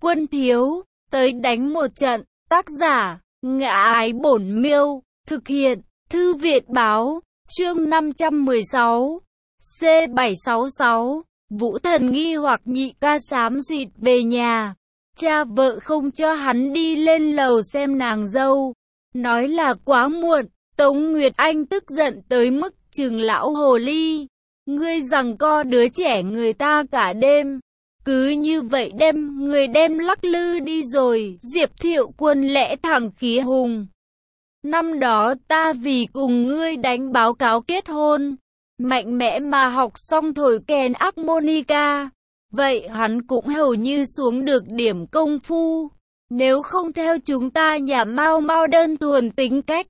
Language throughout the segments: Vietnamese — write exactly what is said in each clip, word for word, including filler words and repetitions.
Quân thiếu, tới đánh một trận. Tác giả, Ngã Ái Bổn Miêu. Thực hiện, Thư viện báo. Chương năm trăm mười sáu. C bảy sáu sáu. Vũ Thần nghi hoặc nhị ca xám xịt về nhà. Cha vợ không cho hắn đi lên lầu xem nàng dâu. Nói là quá muộn. Tống Nguyệt Anh tức giận tới mức chừng lão hồ ly. Ngươi giằng co đứa trẻ người ta cả đêm. Cứ như vậy đem người đem lắc lư đi rồi. Diệp Thiệu Quân lẽ thẳng khí hùng. Năm đó ta vì cùng ngươi đánh báo cáo kết hôn. Mạnh mẽ mà học xong thổi kèn harmonica. Vậy hắn cũng hầu như xuống được điểm công phu. Nếu không theo chúng ta nhà Mao Mao đơn thuần tính cách.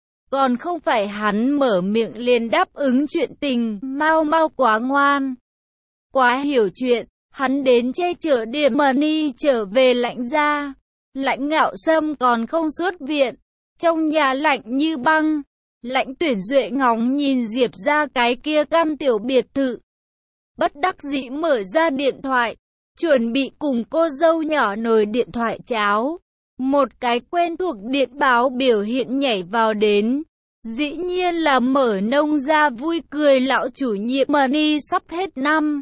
Còn không phải hắn mở miệng liền đáp ứng chuyện tình. Mao Mao quá ngoan, quá hiểu chuyện. Hắn đến che chở Điểm Mani trở về Lãnh gia. Lãnh Ngạo Sâm còn không xuất viện. Trong nhà lạnh như băng. Lãnh Tuyển Duệ ngóng nhìn Diệp ra cái kia căn tiểu biệt thự. Bất đắc dĩ mở ra điện thoại. Chuẩn bị cùng cô dâu nhỏ nồi điện thoại cháo. Một cái quen thuộc điện báo biểu hiện nhảy vào đến. Dĩ nhiên là mở nông ra vui cười lão chủ nhiệm Mani sắp hết năm.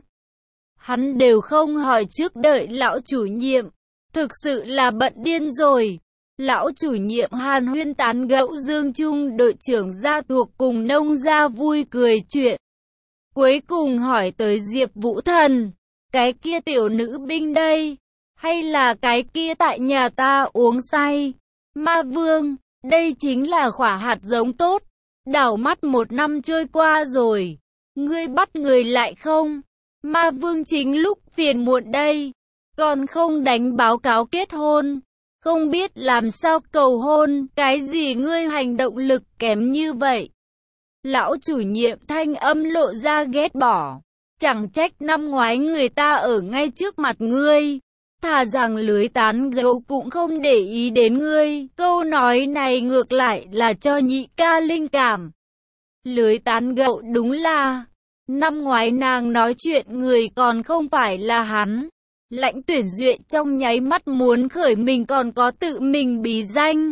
Hắn đều không hỏi trước đợi lão chủ nhiệm. Thực sự là bận điên rồi. Lão chủ nhiệm hàn huyên tán gẫu Dương Trung đội trưởng gia thuộc cùng nông gia vui cười chuyện. Cuối cùng hỏi tới Diệp Vũ Thần. Cái kia tiểu nữ binh đây. Hay là cái kia tại nhà ta uống say. Ma Vương, đây chính là quả hạt giống tốt. Đảo mắt một năm trôi qua rồi. Ngươi bắt người lại không? Ma Vương chính lúc phiền muộn đây. Còn không đánh báo cáo kết hôn. Không biết làm sao cầu hôn. Cái gì ngươi hành động lực kém như vậy? Lão chủ nhiệm thanh âm lộ ra ghét bỏ. Chẳng trách năm ngoái người ta ở ngay trước mặt ngươi. Thà rằng lưới tán gẫu cũng không để ý đến ngươi. Câu nói này ngược lại là cho nhị ca linh cảm. Lưới tán gẫu đúng là. Năm ngoái nàng nói chuyện người còn không phải là hắn. Lãnh Tuyển Duệ trong nháy mắt muốn khởi mình còn có tự mình bí danh.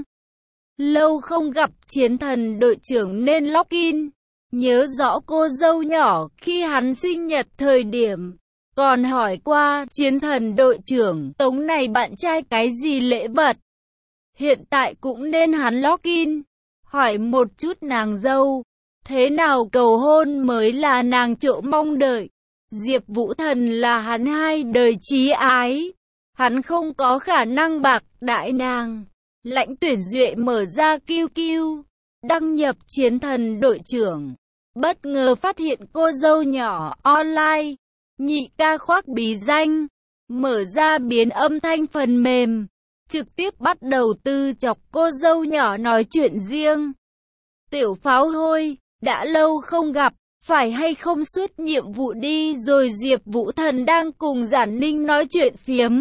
Lâu không gặp chiến thần đội trưởng nên login. Nhớ rõ cô dâu nhỏ khi hắn sinh nhật thời điểm. Còn hỏi qua chiến thần đội trưởng Tống này bạn trai cái gì lễ vật. Hiện tại cũng nên hắn login. Hỏi một chút nàng dâu. Thế nào cầu hôn mới là nàng chỗ mong đợi. Diệp Vũ Thần là hắn hai đời chí ái. Hắn không có khả năng bạc đại nàng. Lãnh Tuyển Duệ mở ra Q Q. Đăng nhập chiến thần đội trưởng. Bất ngờ phát hiện cô dâu nhỏ online. Nhị ca khoác bí danh. Mở ra biến âm thanh phần mềm. Trực tiếp bắt đầu tư chọc cô dâu nhỏ nói chuyện riêng. Tiểu pháo hôi, đã lâu không gặp. Phải hay không suốt nhiệm vụ đi rồi. Diệp Vũ Thần đang cùng Giản Ninh nói chuyện phiếm.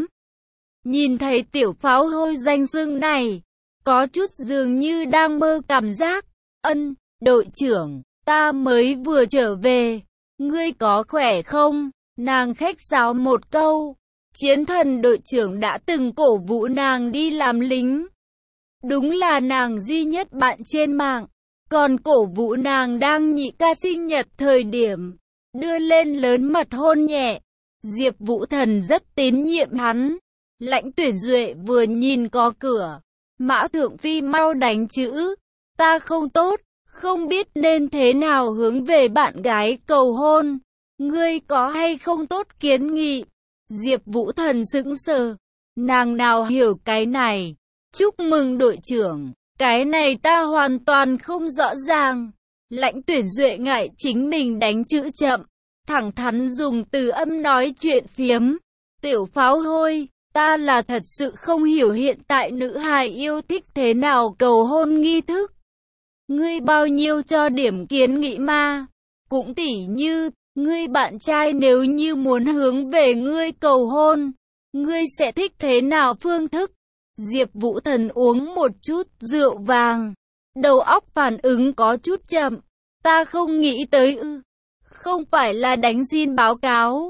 Nhìn thấy tiểu pháo hôi danh xưng này. Có chút dường như đang mơ cảm giác. Ân, đội trưởng, ta mới vừa trở về. Ngươi có khỏe không? Nàng khách sáo một câu. Chiến thần đội trưởng đã từng cổ vũ nàng đi làm lính. Đúng là nàng duy nhất bạn trên mạng. Còn cổ vũ nàng đang nhị ca sinh nhật thời điểm. Đưa lên lớn mật hôn nhẹ. Diệp Vũ Thần rất tín nhiệm hắn. Lãnh Tuyển Duệ vừa nhìn có cửa. Mã Thượng Phi mau đánh chữ. Ta không tốt. Không biết nên thế nào hướng về bạn gái cầu hôn. Ngươi có hay không tốt kiến nghị? Diệp Vũ Thần sững sờ. Nàng nào hiểu cái này? Chúc mừng đội trưởng. Cái này ta hoàn toàn không rõ ràng. Lãnh Tuyển Duệ ngại chính mình đánh chữ chậm. Thẳng thắn dùng từ âm nói chuyện phiếm. Tiểu pháo hôi, ta là thật sự không hiểu hiện tại nữ hài yêu thích thế nào cầu hôn nghi thức. Ngươi bao nhiêu cho điểm kiến nghị ma? Cũng tỉ như, ngươi bạn trai nếu như muốn hướng về ngươi cầu hôn, ngươi sẽ thích thế nào phương thức? Diệp Vũ Thần uống một chút rượu vàng. Đầu óc phản ứng có chút chậm. Ta không nghĩ tới ư. Không phải là đánh xin báo cáo.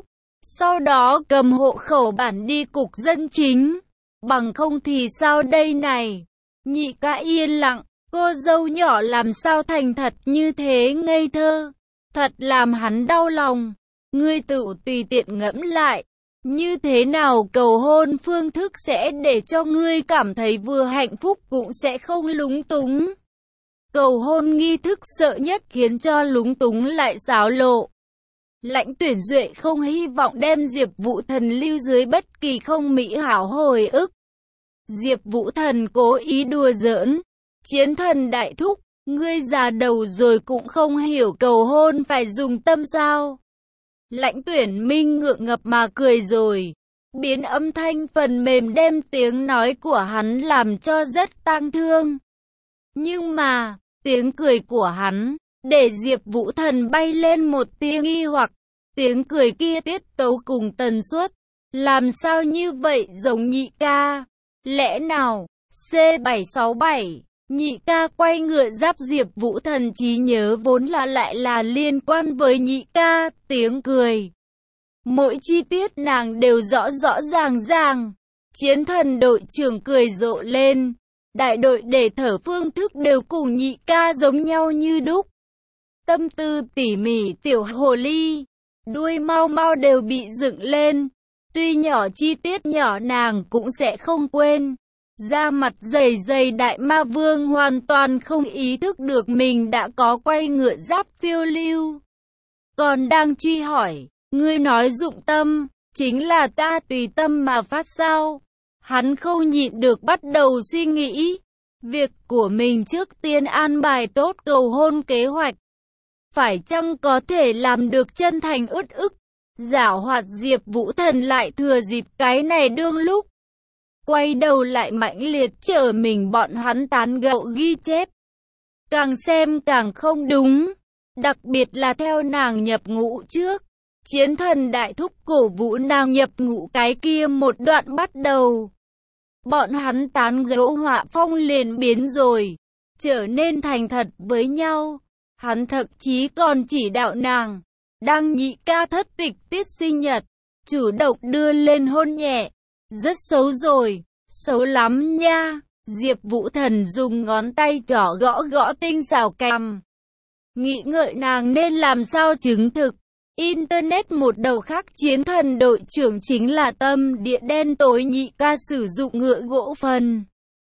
Sau đó cầm hộ khẩu bản đi cục dân chính. Bằng không thì sao đây này? Nhị ca yên lặng, cô dâu nhỏ làm sao thành thật như thế ngây thơ. Thật làm hắn đau lòng. Ngươi tự tùy tiện ngẫm lại. Như thế nào cầu hôn phương thức sẽ để cho ngươi cảm thấy vừa hạnh phúc cũng sẽ không lúng túng. Cầu hôn nghi thức sợ nhất khiến cho lúng túng lại xáo lộ. Lãnh Tuyển Duệ không hy vọng đem Diệp Vũ Thần lưu dưới bất kỳ không mỹ hảo hồi ức. Diệp Vũ Thần cố ý đùa giỡn. Chiến thần đại thúc, ngươi già đầu rồi cũng không hiểu cầu hôn phải dùng tâm sao. Lãnh Tuyển Minh ngượng ngập mà cười rồi. Biến âm thanh phần mềm đem tiếng nói của hắn làm cho rất tang thương. Nhưng mà, tiếng cười của hắn, để Diệp Vũ Thần bay lên một tia nghi hoặc. Tiếng cười kia tiết tấu cùng tần suất. Làm sao như vậy giống nhị ca? Lẽ nào, C bảy sáu bảy, nhị ca quay ngựa giáp Diệp Vũ Thần trí nhớ vốn là lại là liên quan với nhị ca, tiếng cười. Mỗi chi tiết nàng đều rõ rõ ràng ràng. Chiến thần đội trưởng cười rộ lên. Đại đội để thở phương thức đều cùng nhị ca giống nhau như đúc. Tâm tư tỉ mỉ tiểu hồ ly, đuôi mau mau đều bị dựng lên. Tuy nhỏ chi tiết nhỏ nàng cũng sẽ không quên. Da mặt dày dày đại ma vương hoàn toàn không ý thức được mình đã có quay ngựa giáp phiêu lưu. Còn đang truy hỏi, ngươi nói dụng tâm, chính là ta tùy tâm mà phát sao? Hắn không nhịn được bắt đầu suy nghĩ. Việc của mình trước tiên an bài tốt cầu hôn kế hoạch. Phải chăng có thể làm được chân thành ướt ức? Giảo hoạt Diệp Vũ Thần lại thừa dịp cái này đương lúc. Quay đầu lại mãnh liệt chờ mình bọn hắn tán gẫu ghi chép. Càng xem càng không đúng. Đặc biệt là theo nàng nhập ngũ trước. Chiến thần đại thúc cổ vũ nàng nhập ngũ cái kia một đoạn bắt đầu. Bọn hắn tán gẫu họa phong liền biến rồi. Trở nên thành thật với nhau. Hắn thậm chí còn chỉ đạo nàng. Đang nhị ca thất tịch tiết sinh nhật. Chủ động đưa lên hôn nhẹ. Rất xấu rồi. Xấu lắm nha. Diệp Vũ Thần dùng ngón tay trỏ gõ gõ tinh xảo cằm. Nghĩ ngợi nàng nên làm sao chứng thực. Internet một đầu khác chiến thần đội trưởng chính là tâm địa đen tối nhị ca sử dụng ngựa gỗ phần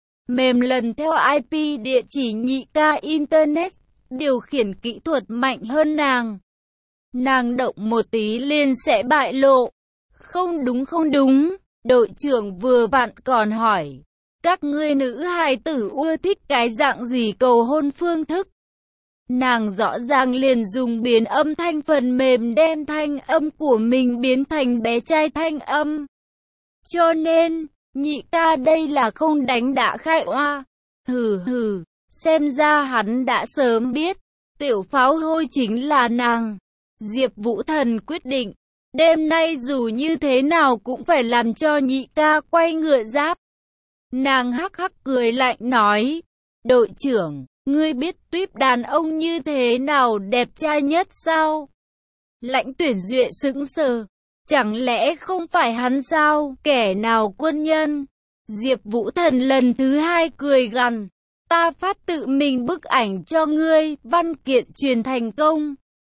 mềm lần theo i pê địa chỉ nhị ca Internet, điều khiển kỹ thuật mạnh hơn nàng. Nàng động một tí liền sẽ bại lộ. Không đúng không đúng, đội trưởng vừa vặn còn hỏi. Các ngươi nữ hài tử ưa thích cái dạng gì cầu hôn phương thức? Nàng rõ ràng liền dùng biến âm thanh phần mềm đem thanh âm của mình biến thành bé trai thanh âm. Cho nên, nhị ca đây là không đánh đã khai oa. Hừ hừ, xem ra hắn đã sớm biết, tiểu pháo hôi chính là nàng. Diệp Vũ Thần quyết định, đêm nay dù như thế nào cũng phải làm cho nhị ca quay ngựa giáp. Nàng hắc hắc cười lạnh nói, đội trưởng, ngươi biết tuyếp đàn ông như thế nào đẹp trai nhất sao? Lãnh Tuyển Duệ sững sờ, chẳng lẽ không phải hắn sao, kẻ nào quân nhân? Diệp Vũ Thần lần thứ hai cười gằn, ta phát tự mình bức ảnh cho ngươi, văn kiện truyền thành công.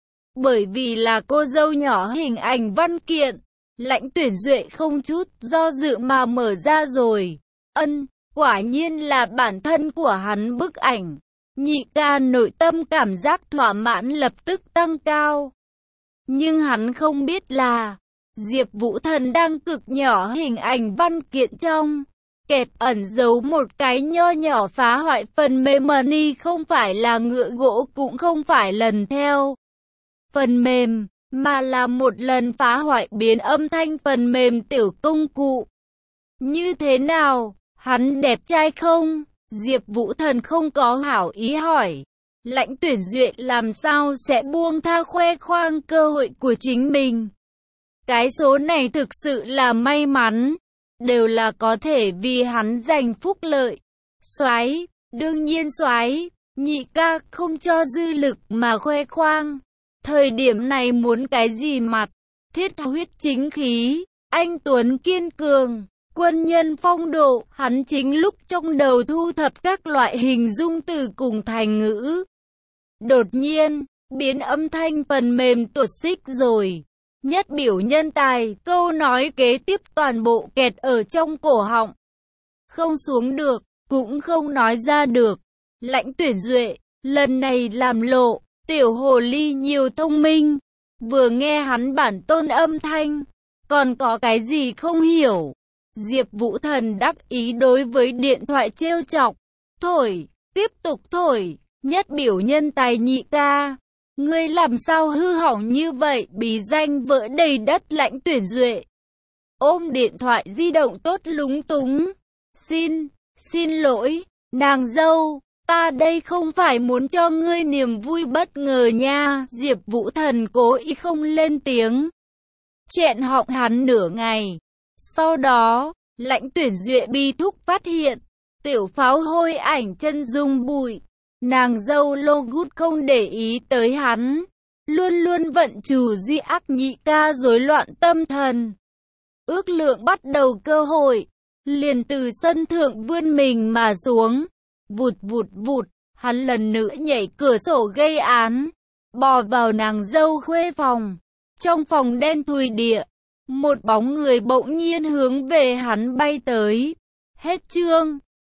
Bởi vì là cô dâu nhỏ hình ảnh văn kiện, Lãnh Tuyển Duệ không chút do dự mà mở ra rồi. Ân, quả nhiên là bản thân của hắn bức ảnh. Nhị ca nội tâm cảm giác thỏa mãn lập tức tăng cao. Nhưng hắn không biết là Diệp Vũ Thần đang cực nhỏ hình ảnh văn kiện trong kẹp ẩn giấu một cái nho nhỏ phá hoại phần mềm money, không phải là ngựa gỗ cũng không phải lần theo phần mềm, mà là một lần phá hoại biến âm thanh phần mềm tiểu công cụ. Như thế nào? Hắn đẹp trai không? Diệp Vũ Thần không có hảo ý hỏi. Lãnh Tuyển Duệ làm sao sẽ buông tha khoe khoang cơ hội của chính mình? Cái số này thực sự là may mắn. Đều là có thể vì hắn giành phúc lợi. Soái, đương nhiên soái, nhị ca không cho dư lực mà khoe khoang. Thời điểm này muốn cái gì mặt? thiết huyết chính khí, anh tuấn kiên cường, quân nhân phong độ. Hắn chính lúc trong đầu thu thập các loại hình dung từ cùng thành ngữ. Đột nhiên, biến âm thanh phần mềm tuột xích rồi. Nhất biểu nhân tài, câu nói kế tiếp toàn bộ kẹt ở trong cổ họng. Không xuống được, cũng không nói ra được. Lãnh Tuyển Duệ, lần này làm lộ, tiểu hồ ly nhiều thông minh. Vừa nghe hắn bản tôn âm thanh, còn có cái gì không hiểu. Diệp Vũ Thần đắc ý đối với điện thoại trêu chọc. Thổi, tiếp tục thổi, nhất biểu nhân tài nhị ca. Ngươi làm sao hư hỏng như vậy, bí danh vỡ đầy đất. Lãnh Tuyển Duệ ôm điện thoại di động tốt lúng túng. Xin, xin lỗi, nàng dâu, ta đây không phải muốn cho ngươi niềm vui bất ngờ nha. Diệp Vũ Thần cố ý không lên tiếng, chẹn họng hắn nửa ngày. Sau đó, Lãnh Tuyển Duệ bi thúc phát hiện, tiểu pháo hôi ảnh chân dung bụi. Nàng dâu lô gút không để ý tới hắn, luôn luôn vận chủ duy ác nhị ca rối loạn tâm thần. Ước lượng bắt đầu cơ hội, liền từ sân thượng vươn mình mà xuống. Vụt vụt vụt, hắn lần nữa nhảy cửa sổ gây án, bò vào nàng dâu khuê phòng. Trong phòng đen thùi địa, một bóng người bỗng nhiên hướng về hắn bay tới. Hết chương.